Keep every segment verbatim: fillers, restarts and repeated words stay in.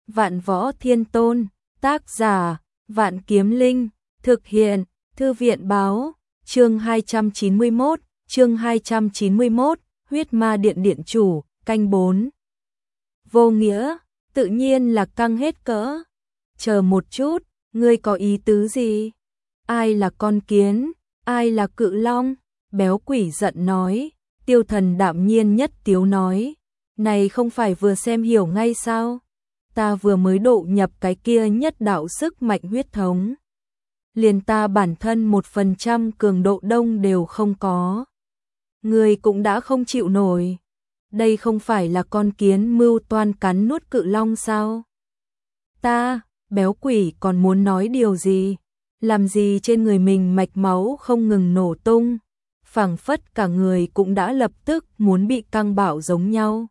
Vạn Võ Thiên Tôn, tác giả, Vạn Kiếm Linh, thực hiện, Thư viện báo, chương hai trăm chín mươi mốt, chương hai trăm chín mươi mốt, huyết ma điện điện chủ, canh bốn. Vô nghĩa, tự nhiên là căng hết cỡ. Chờ một chút, ngươi có ý tứ gì? Ai là con kiến, ai là cự long? Béo quỷ giận nói. Tiêu Thần đạm nhiên nhất tiếu nói, này không phải vừa xem hiểu ngay sao? Ta vừa mới độ nhập cái kia nhất đạo sức mạnh huyết thống. Liền ta bản thân một phần trăm cường độ đông đều không có. Người cũng đã không chịu nổi. Đây không phải là con kiến mưu toan cắn nuốt cự long sao? Ta, béo quỷ còn muốn nói điều gì? Làm gì trên người mình mạch máu không ngừng nổ tung? Phảng phất cả người cũng đã lập tức muốn bị căng bạo giống nhau.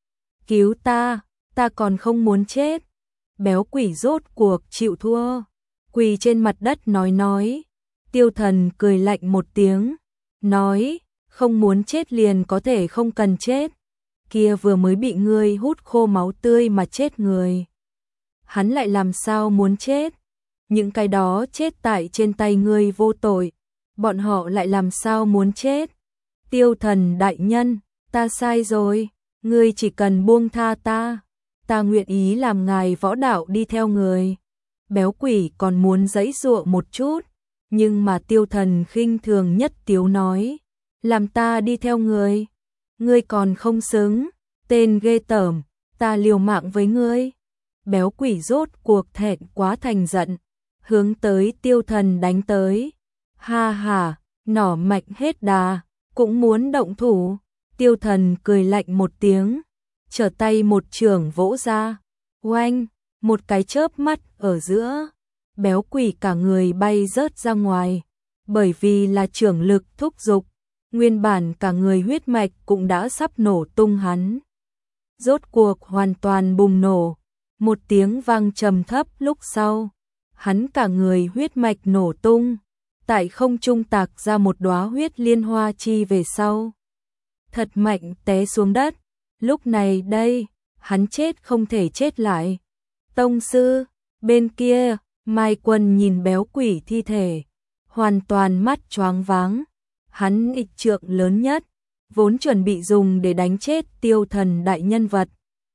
Cứu ta, ta còn không muốn chết. Béo quỷ rốt cuộc chịu thua, quỳ trên mặt đất nói nói. Tiêu Thần cười lạnh một tiếng, nói, không muốn chết liền có thể không cần chết. Kia vừa mới bị ngươi hút khô máu tươi mà chết người. Hắn lại làm sao muốn chết? Những cái đó chết tại trên tay ngươi vô tội, bọn họ lại làm sao muốn chết? Tiêu Thần đại nhân, ta sai rồi, ngươi chỉ cần buông tha ta, ta nguyện ý làm ngài võ đạo đi theo người. Béo quỷ còn muốn giãy giụa một chút, nhưng mà Tiêu Thần khinh thường nhất tiếu nói, làm ta đi theo người, ngươi còn không xứng, tên ghê tởm, ta liều mạng với ngươi. Béo quỷ rốt cuộc thẹn quá thành giận, hướng tới Tiêu Thần đánh tới. Ha ha, nỏ mạnh hết đà, cũng muốn động thủ. Tiêu Thần cười lạnh một tiếng, trở tay một chưởng vỗ ra. Oanh, một cái chớp mắt ở giữa, béo quỷ cả người bay rớt ra ngoài. Bởi vì là chưởng lực thúc giục, nguyên bản cả người huyết mạch cũng đã sắp nổ tung hắn. Rốt cuộc hoàn toàn bùng nổ, một tiếng vang trầm thấp lúc sau, hắn cả người huyết mạch nổ tung, tại không trung tạc ra một đóa huyết liên hoa chi về sau. Thật mạnh té xuống đất, lúc này đây, hắn chết không thể chết lại. Tông sư, bên kia, Mai Quân nhìn béo quỷ thi thể, hoàn toàn mắt choáng váng. Hắn ịch trượng lớn nhất, vốn chuẩn bị dùng để đánh chết Tiêu Thần đại nhân vật.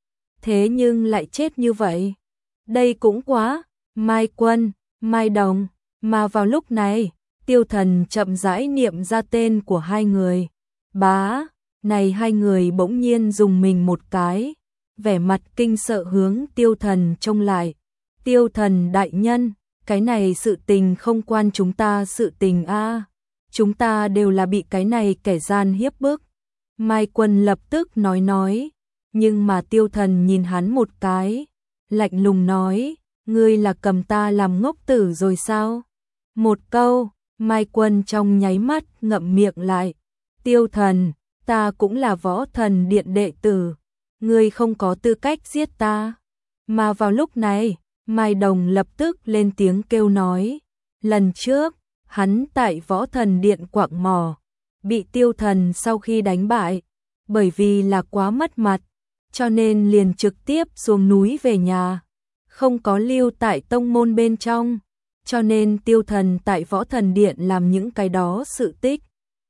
Thế nhưng lại chết như vậy. Đây cũng quá, Mai Quân, Mai Đồng, mà vào lúc này, Tiêu Thần chậm rãi niệm ra tên của hai người. Bá, này hai người bỗng nhiên dùng mình một cái, vẻ mặt kinh sợ hướng Tiêu Thần trông lại. Tiêu Thần đại nhân, cái này sự tình không quan chúng ta sự tình a, chúng ta đều là bị cái này kẻ gian hiếp bức. Mai Quân lập tức nói nói, nhưng mà Tiêu Thần nhìn hắn một cái, lạnh lùng nói, ngươi là cầm ta làm ngốc tử rồi sao? Một câu, Mai Quân trong nháy mắt ngậm miệng lại. Tiêu Thần, ta cũng là Võ Thần Điện đệ tử, ngươi không có tư cách giết ta. Mà vào lúc này, Mai Đồng lập tức lên tiếng kêu nói, lần trước, hắn tại Võ Thần Điện quạng mỏ, bị Tiêu Thần sau khi đánh bại, bởi vì là quá mất mặt, cho nên liền trực tiếp xuống núi về nhà, không có lưu tại tông môn bên trong, cho nên Tiêu Thần tại Võ Thần Điện làm những cái đó sự tích.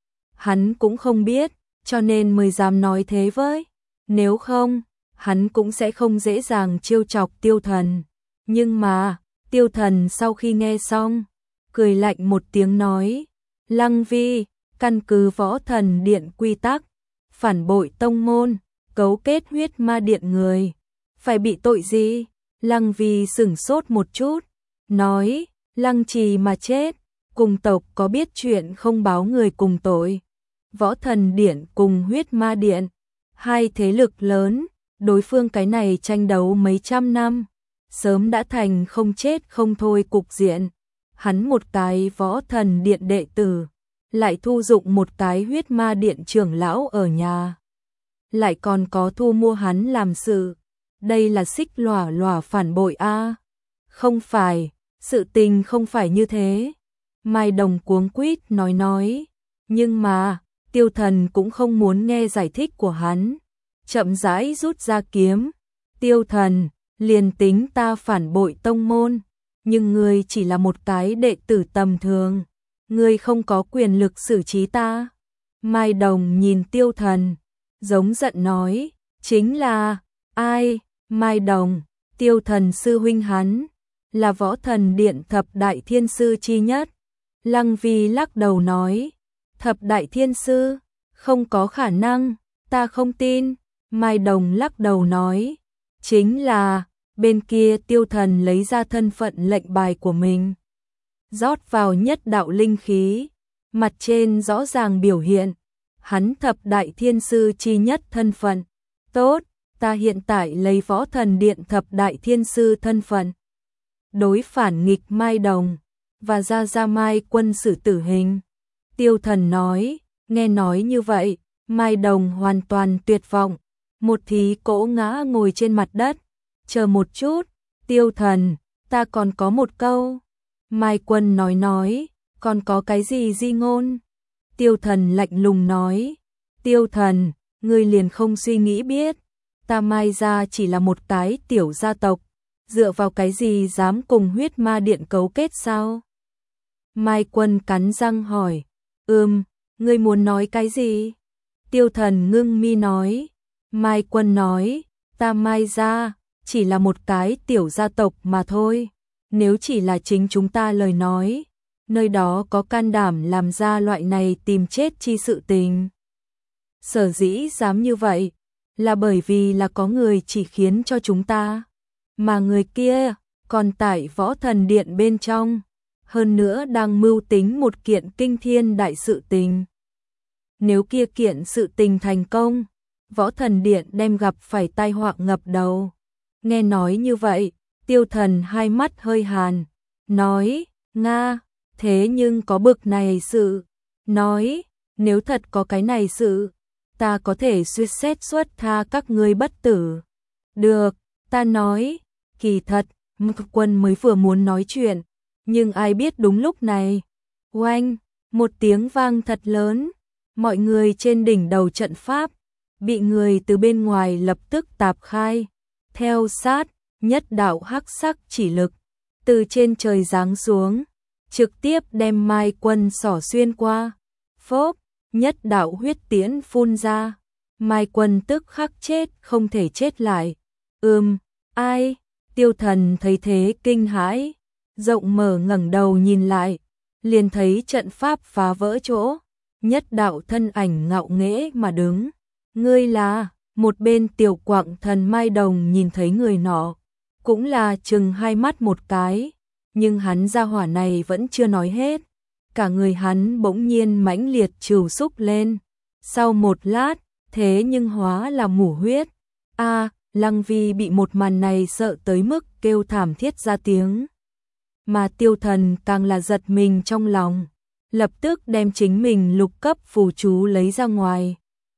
Hắn cũng không biết, cho nên mới dám nói thế với, nếu không, hắn cũng sẽ không dễ dàng trêu chọc Tiêu Thần. Nhưng mà, Tiêu Thần sau khi nghe xong, cười lạnh một tiếng nói, Lăng Vi, căn cứ Võ Thần Điện quy tắc, phản bội tông môn, cấu kết huyết ma điện người, phải bị tội gì? Lăng Vi sửng sốt một chút, nói, Lăng Trì mà chết, cùng tộc có biết chuyện không báo người cùng tội. Võ Thần Điện cùng huyết ma điện, hai thế lực lớn, đối phương cái này tranh đấu mấy trăm năm, sớm đã thành không chết không thôi cục diện. Hắn một cái Võ Thần Điện đệ tử, lại thu dụng một cái huyết ma điện trưởng lão ở nhà, lại còn có thu mua hắn làm sự. Đây là xích lòa lòa phản bội a. Không phải, sự tình không phải như thế. Mai Đồng cuống quýt nói nói, nhưng mà, Tiêu Thần cũng không muốn nghe giải thích của hắn, chậm rãi rút ra kiếm. Tiêu Thần, liền tính ta phản bội tông môn, nhưng ngươi chỉ là một cái đệ tử tầm thường, ngươi không có quyền lực xử trí ta. Mai Đồng nhìn Tiêu Thần, giống giận nói, chính là, ai? Mai Đồng, Tiêu Thần sư huynh hắn, là Võ Thần Điện thập đại thiên sư chi nhất. Lăng Vi lắc đầu nói, thập đại thiên sư, không có khả năng, ta không tin. Mai Đồng lắc đầu nói, chính là, bên kia Tiêu Thần lấy ra thân phận lệnh bài của mình, rót vào nhất đạo linh khí, mặt trên rõ ràng biểu hiện, hắn thập đại thiên sư chi nhất thân phận. Tốt, ta hiện tại lấy Võ Thần Điện thập đại thiên sư thân phận, đối phản nghịch Mai Đồng, và ra ra Mai Quân xử tử hình. Tiêu Thần nói, nghe nói như vậy, Mai Đồng hoàn toàn tuyệt vọng, một thí cỗ ngã ngồi trên mặt đất. Chờ một chút, Tiêu Thần, ta còn có một câu. Mai Quân nói nói, còn có cái gì di ngôn? Tiêu Thần lạnh lùng nói, Tiêu Thần, ngươi liền không suy nghĩ biết, ta Mai gia chỉ là một cái tiểu gia tộc, dựa vào cái gì dám cùng huyết ma điện cấu kết sao? Mai Quân cắn răng hỏi, ừm, ngươi muốn nói cái gì? Tiêu Thần ngưng mi nói, Mai Quân nói, ta Mai gia chỉ là một cái tiểu gia tộc mà thôi, nếu chỉ là chính chúng ta lời nói, nơi đó có can đảm làm ra loại này tìm chết chi sự tình. Sở dĩ dám như vậy, là bởi vì là có người chỉ khiến cho chúng ta, mà người kia còn tại Võ Thần Điện bên trong, hơn nữa đang mưu tính một kiện kinh thiên đại sự tình. Nếu kia kiện sự tình thành công, Võ Thần Điện đem gặp phải tai họa ngập đầu. Nghe nói như vậy, Tiêu Thần hai mắt hơi hàn, nói, Nga, thế nhưng có bực này sự, nói, nếu thật có cái này sự, ta có thể suýt xét xuất tha các ngươi bất tử. Được, ta nói, kỳ thật, Mộc Quân mới vừa muốn nói chuyện, nhưng ai biết đúng lúc này, oanh, một tiếng vang thật lớn, mọi người trên đỉnh đầu trận pháp, bị người từ bên ngoài lập tức tạp khai, theo sát, nhất đạo hắc sắc chỉ lực, từ trên trời giáng xuống, trực tiếp đem Mai Quân xỏ xuyên qua, phốp, nhất đạo huyết tiễn phun ra, Mai Quân tức khắc chết không thể chết lại. Ừm, ai? Tiêu Thần thấy thế kinh hãi, rộng mở ngẩng đầu nhìn lại, liền thấy trận pháp phá vỡ chỗ, nhất đạo thân ảnh ngạo nghễ mà đứng. Ngươi là? Một bên Tiểu Quặng Thần Mai Đồng nhìn thấy người nọ, cũng là chừng hai mắt một cái, nhưng hắn gia hỏa này vẫn chưa nói hết, cả người hắn bỗng nhiên mãnh liệt trìu xúc lên, sau một lát, thế nhưng hóa là mủ huyết. A, Lăng Vi bị một màn này sợ tới mức kêu thảm thiết ra tiếng, mà Tiêu Thần càng là giật mình trong lòng, lập tức đem chính mình lục cấp phù chú lấy ra ngoài.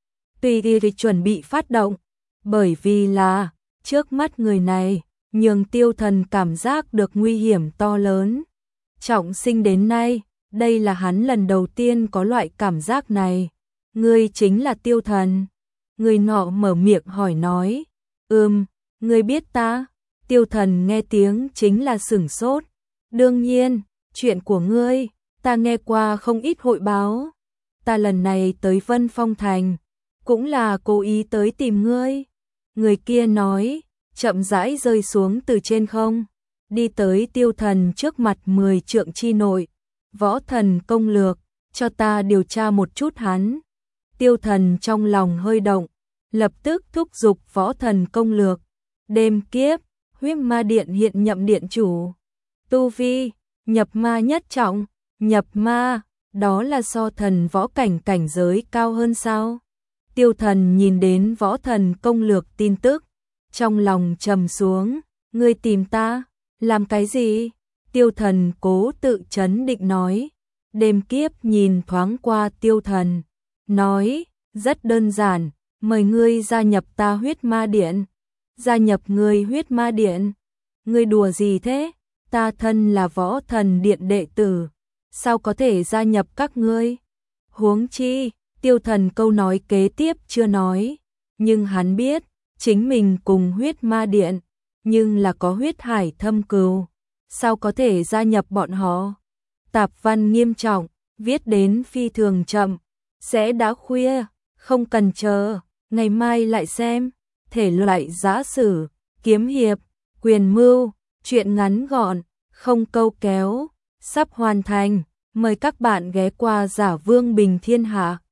Tùy y chuẩn bị phát động, bởi vì là, trước mắt người này, nhường Tiêu Thần cảm giác được nguy hiểm to lớn. Trọng sinh đến nay, đây là hắn lần đầu tiên có loại cảm giác này. Ngươi chính là Tiêu Thần. Người nọ mở miệng hỏi nói, ừm, ngươi biết ta? Tiêu Thần nghe tiếng chính là sửng sốt. Đương nhiên, chuyện của ngươi, ta nghe qua không ít hội báo. Ta lần này tới Vân Phong Thành, cũng là cố ý tới tìm ngươi. Người kia nói, chậm rãi rơi xuống từ trên không, đi tới Tiêu Thần trước mặt mười trượng chi nội. Võ Thần công lược, cho ta điều tra một chút hắn. Tiêu Thần trong lòng hơi động, lập tức thúc giục Võ Thần công lược. Đêm kiếp, huyết ma điện hiện nhậm điện chủ. Tu vi, nhập ma nhất trọng, nhập ma, đó là so thần võ cảnh cảnh giới cao hơn sao? Tiêu Thần nhìn đến Võ Thần công lược tin tức, trong lòng trầm xuống, ngươi tìm ta, làm cái gì? Tiêu Thần cố tự trấn định nói. Đêm kiếp nhìn thoáng qua Tiêu Thần, nói, rất đơn giản, mời ngươi gia nhập ta huyết ma điện. Gia nhập ngươi huyết ma điện? Ngươi đùa gì thế? Ta thân là Võ Thần Điện đệ tử, sao có thể gia nhập các ngươi? Huống chi, Tiêu Thần câu nói kế tiếp chưa nói, nhưng hắn biết, chính mình cùng huyết ma điện, nhưng là có huyết hải thâm cừu, sao có thể gia nhập bọn họ? Tạp văn nghiêm trọng, viết đến phi thường chậm, sẽ đã khuya, không cần chờ, ngày mai lại xem. Thể loại giã sử, kiếm hiệp, quyền mưu, truyện ngắn gọn, không câu kéo, sắp hoàn thành. Mời các bạn ghé qua Giả Vương Bình Thiên Hạ.